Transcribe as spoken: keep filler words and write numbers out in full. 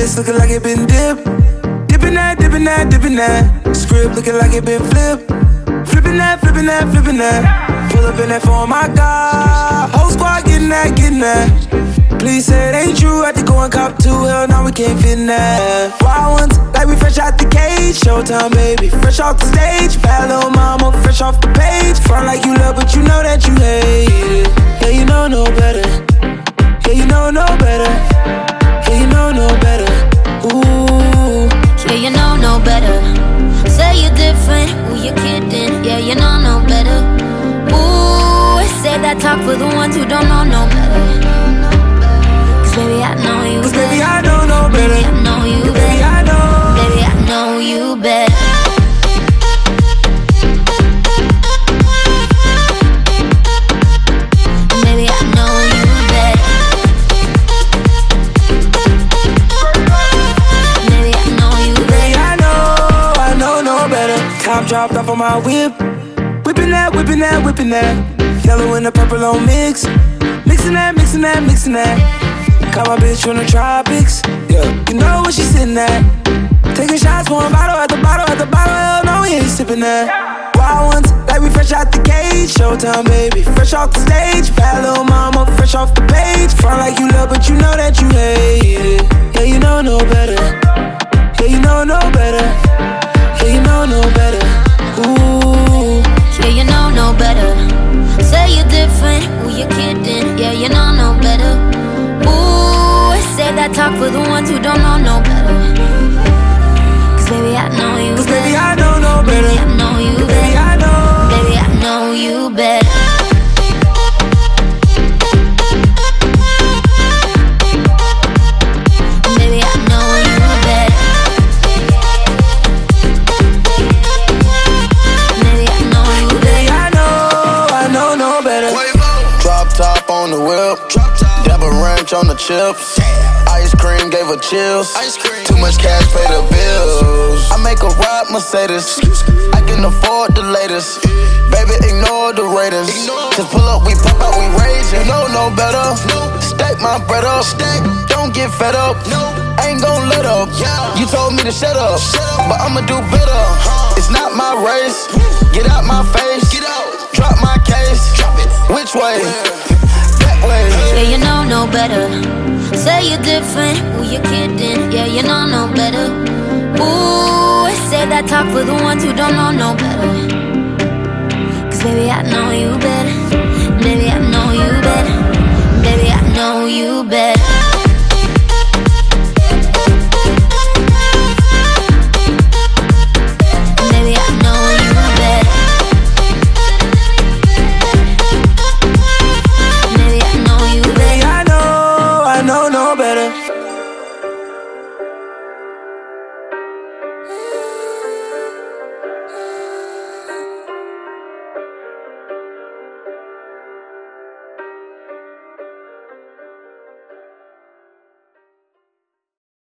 wrist looking like it been dipped. Dipping that, dipping that, dipping that. Script looking like it been flipped. Flipping that, flipping that, flipping that. Pull up in that phone, my God. Whole squad getting that, getting that. Please say it ain't true, I had to go and cop two. Hell, now we can't fit in that. Wild ones, like we fresh out the cage. Showtime, baby, fresh off the stage. Bad little mama, fresh off the page. Front like you love, but you know that you hate it. Yeah, you know no better. Yeah, you know no better. Yeah, you know no better. Ooh. Yeah, you know no better. Say you're different, ooh, you're kidding. Yeah, you know no better. Ooh, say that talk for the ones who don't know no better. Baby, I know you Cause better. baby, I know no better. Baby, I know you better. Baby, I know. Baby, I know you better. Baby, I know you better. Baby, I know you better. Baby, I know, I know no better. Top dropped off on my whip. Whipping that, whipping that, whipping that. Yellow and the purple on mix. Mixing that, mixing that, mixing that. Got my bitch from the tropics, yeah. You know where she sitting at. Taking shots, pouring bottle at the bottle at the bottle. Hell no, we ain't sipping that. Wild ones, like we fresh out the cage. Showtime, baby, fresh off the stage. Bad little mama, fresh off the page. Front like you love, but you know that you hate it. Yeah, you know no better. Yeah, you know no better. Yeah, you know no better. Ooh. Yeah, you know no better. Say you're different, ooh, you're kidding. Yeah, you know no better. Ooh, say that talk for the ones who don't know no better. Cause baby, I know you Cause better. baby, I know no better. Baby, I know you Baby, better. I know. Baby, I know you better. Baby, I know you better. Baby, I know you better. Baby, I know, I know no better. Drop top on the whip. Dabba ranch on the chips. Ice cream gave her chills. Too much cash, pay the bills. I make a ride Mercedes. I can afford the latest. Baby, ignore the ratings. Just pull up, we pop out, we raging. You know no better. Stack my bread up. Don't get fed up. Ain't gon' let up. You told me to shut up, but I'ma do better. It's not my race. Get out my face. Drop my case. Which way? That way. Yeah, you know no better. Say you're different, ooh, you're kidding. Yeah, you know no better. Ooh, say that talk for the ones who don't know no better. Cause baby, I know you better.